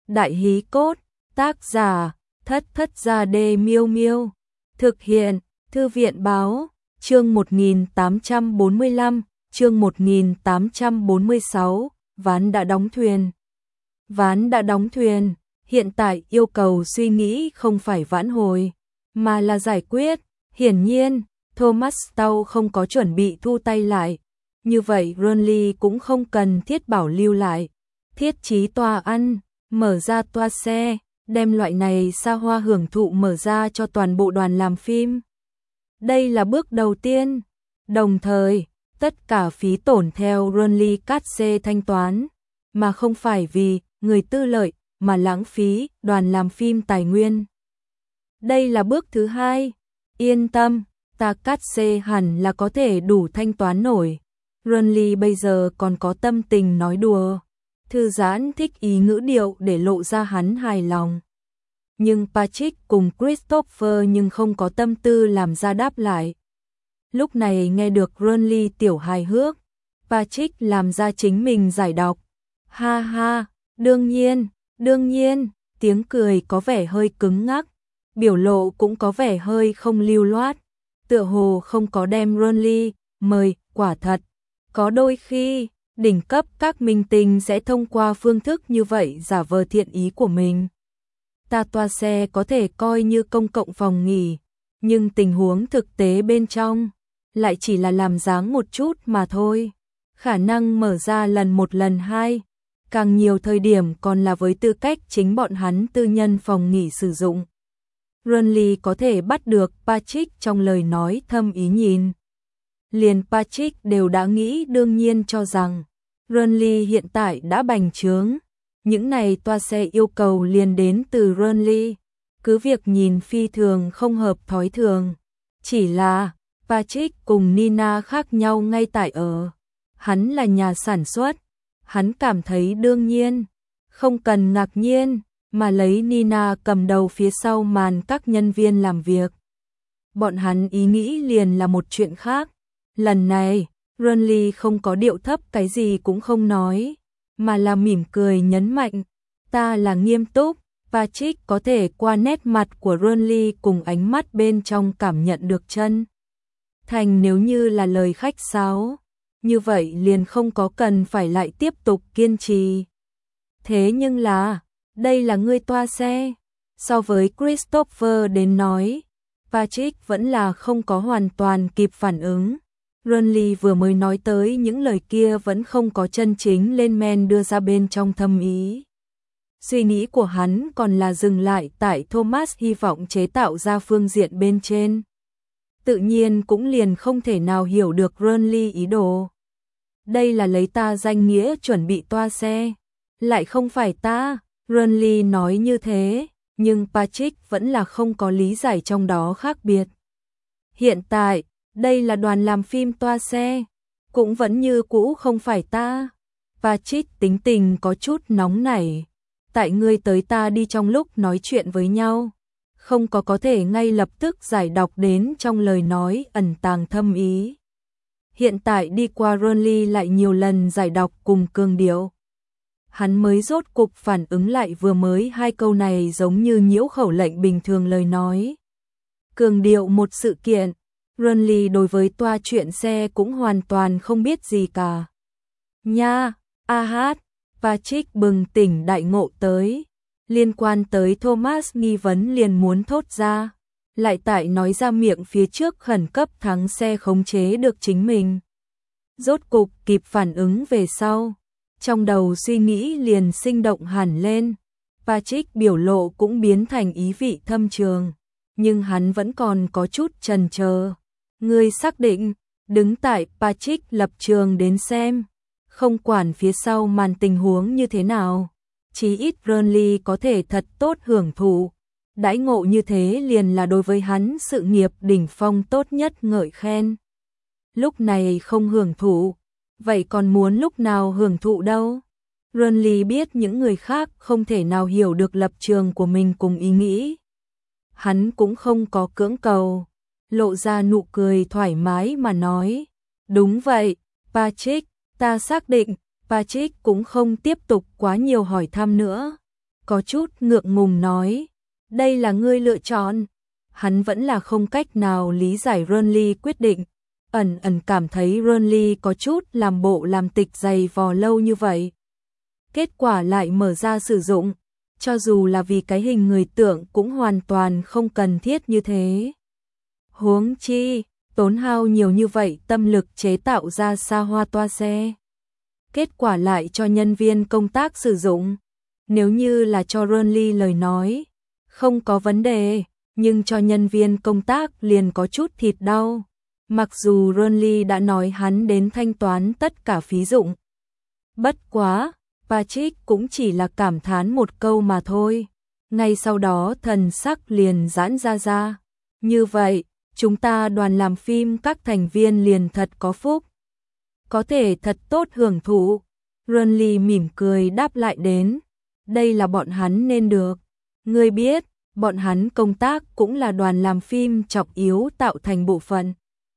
Đại hí cốt, tác giả, Thất Thất Gia Đê Miêu Miêu. Thực hiện, Thư viện báo, chương 1845, chương 1846, ván đã đóng thuyền. Ván đã đóng thuyền, hiện tại yêu cầu suy nghĩ không phải vãn hồi, mà là giải quyết. Hiển nhiên, Thomas Tau không có chuẩn bị thu tay lại. Như vậy Ronly cũng không cần thiết bảo lưu lại. Thiết trí toa ăn, mở ra toa xe, đem loại này xa hoa hưởng thụ mở ra cho toàn bộ đoàn làm phim. Đây là bước đầu tiên. Đồng thời, tất cả phí tổn theo Ronly Katze thanh toán, mà không phải vì người tư lợi mà lãng phí đoàn làm phim tài nguyên. Đây là bước thứ hai. Yên tâm, ta Katze hẳn là có thể đủ thanh toán nổi. Ronly bây giờ còn có tâm tình nói đùa, thư giãn thích ý ngữ điệu để lộ ra hắn hài lòng. Nhưng Patrick cùng Christopher nhưng không có tâm tư làm ra đáp lại. Lúc này nghe được Ronly tiểu hài hước, Patrick làm ra chính mình giải đọc. Ha ha, đương nhiên, tiếng cười có vẻ hơi cứng ngắc, biểu lộ cũng có vẻ hơi không lưu loát, tựa hồ không có đem Ronly mời. Quả thật, có đôi khi, đỉnh cấp các minh tinh sẽ thông qua phương thức như vậy giả vờ thiện ý của mình. Ta toa xe có thể coi như công cộng phòng nghỉ, nhưng tình huống thực tế bên trong lại chỉ là làm dáng một chút mà thôi. Khả năng mở ra lần một lần hai, càng nhiều thời điểm còn là với tư cách chính bọn hắn tư nhân phòng nghỉ sử dụng. Ronly có thể bắt được Patrick trong lời nói thâm ý nhìn. Liền Patrick đều đã nghĩ đương nhiên cho rằng Ronly hiện tại đã bành trướng. Những này toa xe yêu cầu liền đến từ Ronly, cứ việc nhìn phi thường không hợp thói thường. Chỉ là Patrick cùng Nina khác nhau ngay tại ở hắn là nhà sản xuất, hắn cảm thấy đương nhiên, không cần ngạc nhiên, mà lấy Nina cầm đầu phía sau màn các nhân viên làm việc. Bọn hắn ý nghĩ liền là một chuyện khác. Lần này, Ronly không có điệu thấp cái gì cũng không nói, mà là mỉm cười nhấn mạnh, ta là nghiêm túc. Patrick có thể qua nét mặt của Ronly cùng ánh mắt bên trong cảm nhận được chân thành. Nếu như là lời khách sáo, như vậy liền không có cần phải lại tiếp tục kiên trì. Thế nhưng là, đây là ngươi toa xe. So với Christopher đến nói, Patrick vẫn là không có hoàn toàn kịp phản ứng. Ronly vừa mới nói tới những lời kia vẫn không có chân chính lên men đưa ra bên trong thâm ý. Suy nghĩ của hắn còn là dừng lại tại Thomas hy vọng chế tạo ra phương diện bên trên. Tự nhiên cũng liền không thể nào hiểu được Ronly ý đồ. Đây là lấy ta danh nghĩa chuẩn bị toa xe, lại không phải ta. Ronly nói như thế, nhưng Patrick vẫn là không có lý giải trong đó khác biệt. Hiện tại, đây là đoàn làm phim toa xe, cũng vẫn như cũ không phải ta. Patrick tính tình có chút nóng nảy. Tại ngươi tới ta đi trong lúc nói chuyện với nhau, không có thể ngay lập tức giải đọc đến trong lời nói ẩn tàng thâm ý. Hiện tại đi qua Ronly lại nhiều lần giải đọc cùng cường điệu, hắn mới rốt cục phản ứng lại vừa mới hai câu này giống như nhiễu khẩu lệnh bình thường lời nói. Cường điệu một sự kiện, Ronly đối với toa chuyện xe cũng hoàn toàn không biết gì cả. Nha, Patrick bừng tỉnh đại ngộ tới. Liên quan tới Thomas nghi vấn liền muốn thốt ra, lại tại nói ra miệng phía trước khẩn cấp thắng xe khống chế được chính mình. Rốt cục kịp phản ứng về sau, trong đầu suy nghĩ liền sinh động hẳn lên. Patrick biểu lộ cũng biến thành ý vị thâm trường, nhưng hắn vẫn còn có chút chần chờ. Ngươi xác định, đứng tại Patrick lập trường đến xem, không quản phía sau màn tình huống như thế nào, chí ít Ronly có thể thật tốt hưởng thụ. Đãi ngộ như thế liền là đối với hắn sự nghiệp đỉnh phong tốt nhất ngợi khen. Lúc này không hưởng thụ, vậy còn muốn lúc nào hưởng thụ đâu? Ronly biết những người khác không thể nào hiểu được lập trường của mình cùng ý nghĩ. Hắn cũng không có cưỡng cầu, lộ ra nụ cười thoải mái mà nói. Đúng vậy, Patrick, ta xác định. Patrick cũng không tiếp tục quá nhiều hỏi thăm nữa. có chút ngượng ngùng nói, đây là ngươi lựa chọn. Hắn vẫn là không cách nào lý giải Renly quyết định, ẩn ẩn cảm thấy Renly có chút làm bộ làm tịch dày vò lâu như vậy. Kết quả lại mở ra sử dụng, cho dù là vì cái hình người tượng cũng hoàn toàn không cần thiết như thế. Huống chi, tốn hao nhiều như vậy tâm lực chế tạo ra xa hoa toa xe. Kết quả lại cho nhân viên công tác sử dụng. Nếu như là cho Renly lời nói, không có vấn đề, nhưng cho nhân viên công tác liền có chút thịt đau. Mặc dù Renly đã nói hắn đến thanh toán tất cả phí dụng. Bất quá, Patrick cũng chỉ là cảm thán một câu mà thôi. Ngay sau đó thần sắc liền giãn ra. Như vậy, chúng ta đoàn làm phim các thành viên liền thật có phúc. Có thể thật tốt hưởng thụ. Renly mỉm cười đáp lại đến. Đây là bọn hắn nên được. Ngươi biết, bọn hắn công tác cũng là đoàn làm phim trọng yếu tạo thành bộ phận.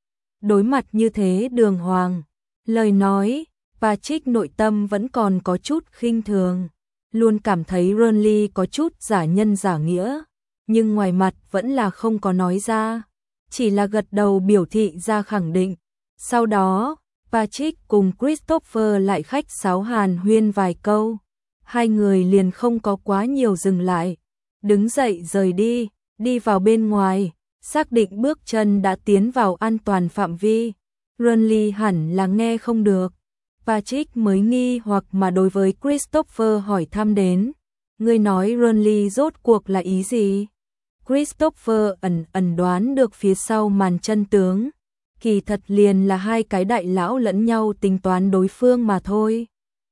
Đối mặt như thế đường hoàng, lời nói, Patrick nội tâm vẫn còn có chút khinh thường. Luôn cảm thấy Renly có chút giả nhân giả nghĩa, nhưng ngoài mặt vẫn là không có nói ra. Chỉ là gật đầu biểu thị ra khẳng định. Sau đó, Patrick cùng Christopher lại khách sáo hàn huyên vài câu. Hai người liền không có quá nhiều dừng lại. Đứng dậy rời đi vào bên ngoài, xác định bước chân đã tiến vào an toàn phạm vi. Renly hẳn là nghe không được. Patrick mới nghi hoặc mà đối với Christopher hỏi thăm đến. Ngươi nói Renly rốt cuộc là ý gì? Christopher ẩn đoán được phía sau màn chân tướng. Kỳ thật liền là hai cái đại lão lẫn nhau tính toán đối phương mà thôi.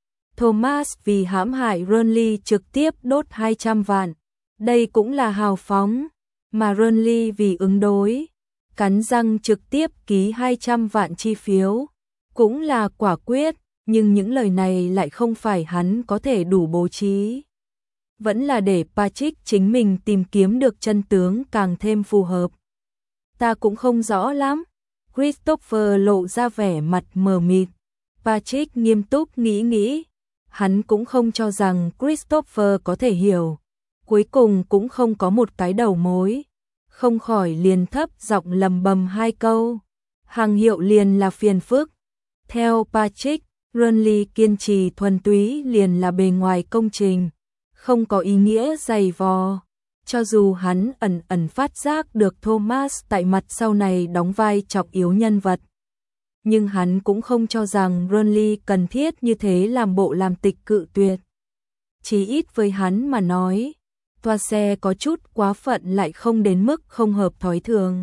Thomas vì hãm hại Renly trực tiếp đốt 200 vạn. Đây cũng là hào phóng. Mà Renly vì ứng đối, cắn răng trực tiếp ký 200 vạn chi phiếu. Cũng là quả quyết, nhưng những lời này lại không phải hắn có thể đủ bố trí. Vẫn là để Patrick chính mình tìm kiếm được chân tướng càng thêm phù hợp. Ta cũng không rõ lắm. Christopher lộ ra vẻ mặt mờ mịt. Patrick nghiêm túc nghĩ. Hắn cũng không cho rằng Christopher có thể hiểu. Cuối cùng cũng không có một cái đầu mối. Không khỏi liền thấp giọng lầm bầm hai câu. Hàng hiệu liền là phiền phức. Theo Patrick, Renly kiên trì thuần túy liền là bề ngoài công trình. Không có ý nghĩa dày vò. Cho dù hắn ẩn phát giác được Thomas tại mặt sau này đóng vai trọng yếu nhân vật. Nhưng hắn cũng không cho rằng Renly cần thiết như thế làm bộ làm tịch cự tuyệt. Chỉ ít với hắn mà nói, toa xe có chút quá phận lại không đến mức không hợp thói thường.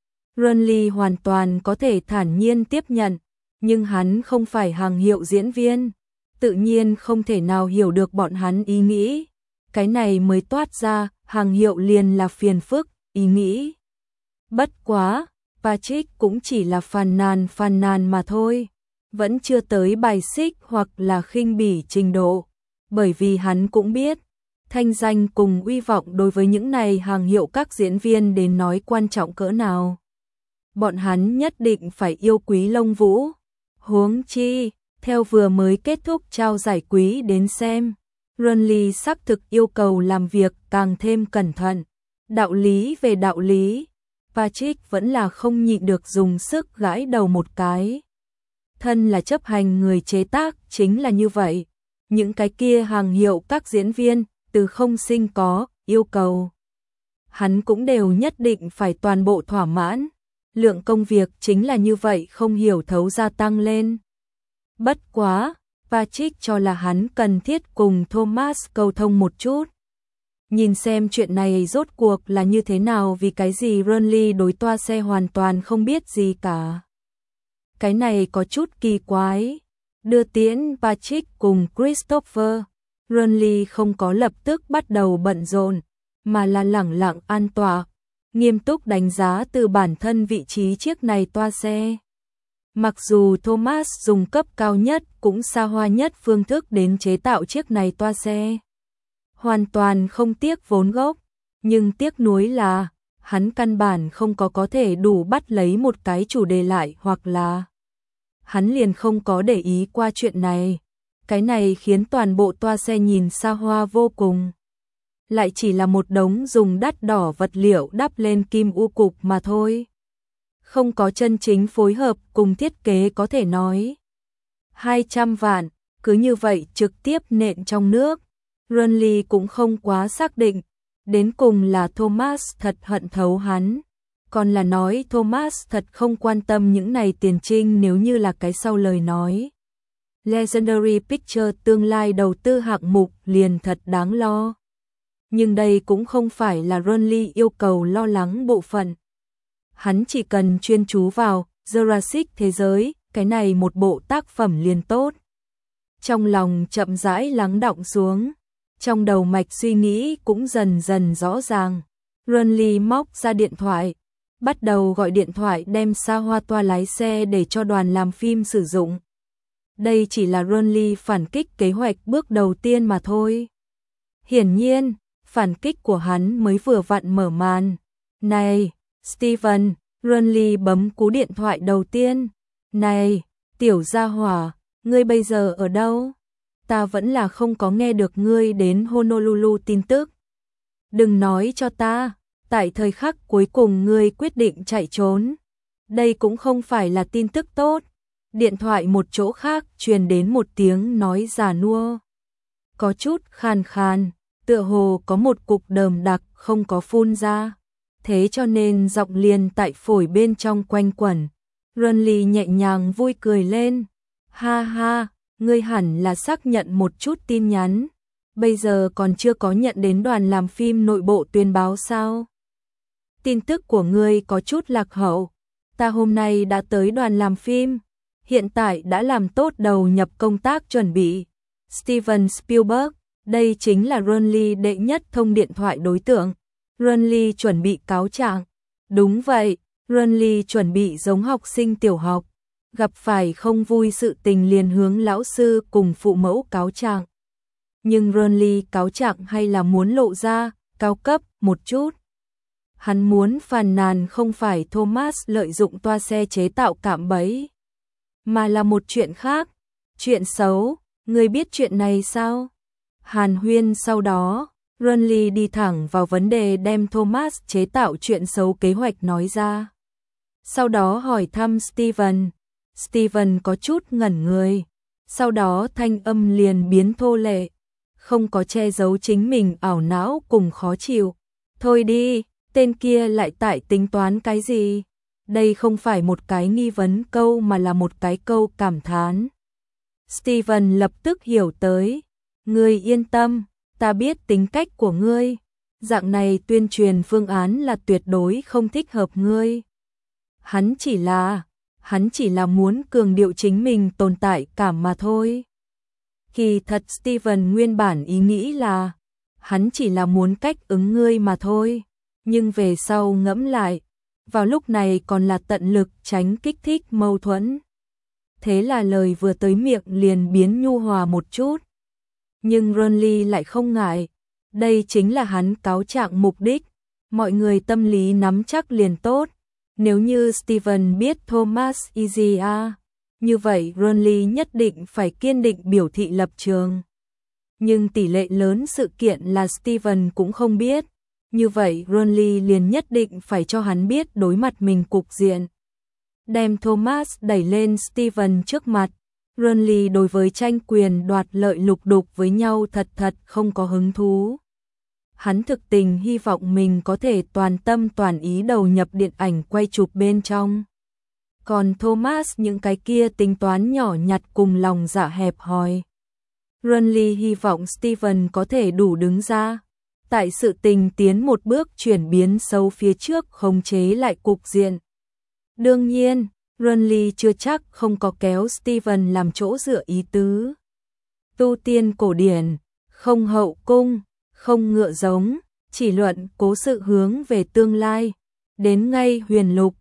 Renly hoàn toàn có thể thản nhiên tiếp nhận, nhưng hắn không phải hàng hiệu diễn viên, tự nhiên không thể nào hiểu được bọn hắn ý nghĩ. Cái này mới toát ra, hàng hiệu liền là phiền phức, ý nghĩ. Bất quá, Patrick cũng chỉ là phàn nàn mà thôi, vẫn chưa tới bài xích hoặc là khinh bỉ trình độ, bởi vì hắn cũng biết, thanh danh cùng uy vọng đối với những này hàng hiệu các diễn viên đến nói quan trọng cỡ nào. Bọn hắn nhất định phải yêu quý Lông Vũ. Huống chi, theo vừa mới kết thúc trao giải quý đến xem, Renly xác thực yêu cầu làm việc càng thêm cẩn thận. Đạo lý về đạo lý, Patrick vẫn là không nhịn được dùng sức gãi đầu một cái. Thân là chấp hành người chế tác chính là như vậy. Những cái kia hàng hiệu các diễn viên, từ không sinh có, yêu cầu. Hắn cũng đều nhất định phải toàn bộ thỏa mãn. Lượng công việc chính là như vậy không hiểu thấu gia tăng lên. Bất quá, Patrick cho là hắn cần thiết cùng Thomas cầu thông một chút. Nhìn xem chuyện này rốt cuộc là như thế nào, vì cái gì Renly đối toa xe hoàn toàn không biết gì cả. Cái này có chút kỳ quái. Đưa tiễn Patrick cùng Christopher, Renly không có lập tức bắt đầu bận rộn, mà là lẳng lặng an tọa, nghiêm túc đánh giá từ bản thân vị trí chiếc này toa xe. Mặc dù Thomas dùng cấp cao nhất cũng xa hoa nhất phương thức đến chế tạo chiếc này toa xe, hoàn toàn không tiếc vốn gốc, nhưng tiếc nuối là hắn căn bản không có thể đủ bắt lấy một cái chủ đề lại, hoặc là hắn liền không có để ý qua chuyện này. Cái này khiến toàn bộ toa xe nhìn xa hoa vô cùng. lại chỉ là một đống dùng đắt đỏ vật liệu đắp lên kim u cục mà thôi. Không có chân chính phối hợp cùng thiết kế có thể nói. 200 vạn, cứ như vậy trực tiếp nện trong nước. Renly cũng không quá xác định, đến cùng là Thomas thật hận thấu hắn, còn là nói Thomas thật không quan tâm những này tiền trinh nếu như là cái sau lời nói. Legendary Pictures tương lai đầu tư hạng mục liền thật đáng lo. Nhưng đây cũng không phải là Renly yêu cầu lo lắng bộ phận. Hắn chỉ cần chuyên chú vào Jurassic thế giới, cái này một bộ tác phẩm liền tốt. Trong lòng chậm rãi lắng đọng xuống, trong đầu mạch suy nghĩ cũng dần dần rõ ràng. Renly móc ra điện thoại, bắt đầu gọi điện thoại đem Sa Hoa Toa lái xe để cho đoàn làm phim sử dụng. Đây chỉ là Renly phản kích kế hoạch bước đầu tiên mà thôi. Hiển nhiên, phản kích của hắn mới vừa vặn mở màn. Này, Steven, Renly bấm cú điện thoại đầu tiên. Này, tiểu gia hỏa, ngươi bây giờ ở đâu? Ta vẫn là không có nghe được ngươi đến Honolulu tin tức. Đừng nói cho ta, tại thời khắc cuối cùng ngươi quyết định chạy trốn. Đây cũng không phải là tin tức tốt. Điện thoại một chỗ khác truyền đến một tiếng nói già nua. Có chút khàn khàn, tựa hồ có một cục đờm đặc không có phun ra. Thế cho nên giọng liền tại phổi bên trong quanh quẩn. Renly nhẹ nhàng vui cười lên. Ha ha, ngươi hẳn là xác nhận một chút tin nhắn. Bây giờ còn chưa có nhận đến đoàn làm phim nội bộ tuyên báo sao? Tin tức của ngươi có chút lạc hậu. Ta hôm nay đã tới đoàn làm phim. Hiện tại đã làm tốt đầu nhập công tác chuẩn bị. Steven Spielberg, đây chính là Renly đệ nhất thông điện thoại đối tượng. Renly chuẩn bị cáo trạng. Đúng vậy, Renly chuẩn bị giống học sinh tiểu học. Gặp phải không vui sự tình liền hướng lão sư cùng phụ mẫu cáo trạng. Nhưng Renly cáo trạng hay là muốn lộ ra, cao cấp, một chút. Hắn muốn phàn nàn không phải Thomas lợi dụng toa xe chế tạo cạm bẫy, mà là một chuyện khác. Chuyện xấu, ngươi biết chuyện này sao? Hàn huyên sau đó, Renly đi thẳng vào vấn đề đem Thomas chế tạo chuyện xấu kế hoạch nói ra. Sau đó hỏi thăm Steven. Steven có chút ngẩn người. Sau đó thanh âm liền biến thô lệ. Không có che giấu chính mình ảo não cùng khó chịu. Thôi đi, tên kia lại tại tính toán cái gì? Đây không phải một cái nghi vấn câu mà là một cái câu cảm thán. Steven lập tức hiểu tới. Ngươi yên tâm, ta biết tính cách của ngươi. Dạng này tuyên truyền phương án là tuyệt đối không thích hợp ngươi. Hắn chỉ là muốn cường điệu chính mình tồn tại cảm mà thôi. Kỳ thật Steven nguyên bản ý nghĩ là hắn chỉ là muốn cách ứng ngươi mà thôi. Nhưng về sau ngẫm lại, vào lúc này còn là tận lực tránh kích thích mâu thuẫn. Thế là lời vừa tới miệng liền biến nhu hòa một chút. Nhưng Renly lại không ngại. Đây chính là hắn cáo trạng mục đích. Mọi người tâm lý nắm chắc liền tốt. Nếu như Steven biết Thomas Izia, như vậy Renly nhất định phải kiên định biểu thị lập trường. Nhưng tỷ lệ lớn sự kiện là Steven cũng không biết. Như vậy Renly liền nhất định phải cho hắn biết đối mặt mình cục diện. Đem Thomas đẩy lên Steven trước mặt. Renly đối với tranh quyền đoạt lợi lục đục với nhau thật không có hứng thú. Hắn thực tình hy vọng mình có thể toàn tâm toàn ý đầu nhập điện ảnh quay chụp bên trong. Còn Thomas những cái kia tính toán nhỏ nhặt cùng lòng dạ hẹp hòi. Renly hy vọng Steven có thể đủ đứng ra. Tại sự tình tiến một bước chuyển biến sâu phía trước khống chế lại cục diện. Đương nhiên, Renly chưa chắc không có kéo Steven làm chỗ dựa ý tứ. Tu tiên cổ điển, không hậu cung, không ngựa giống, chỉ luận cố sự hướng về tương lai. Đến ngay huyền lục,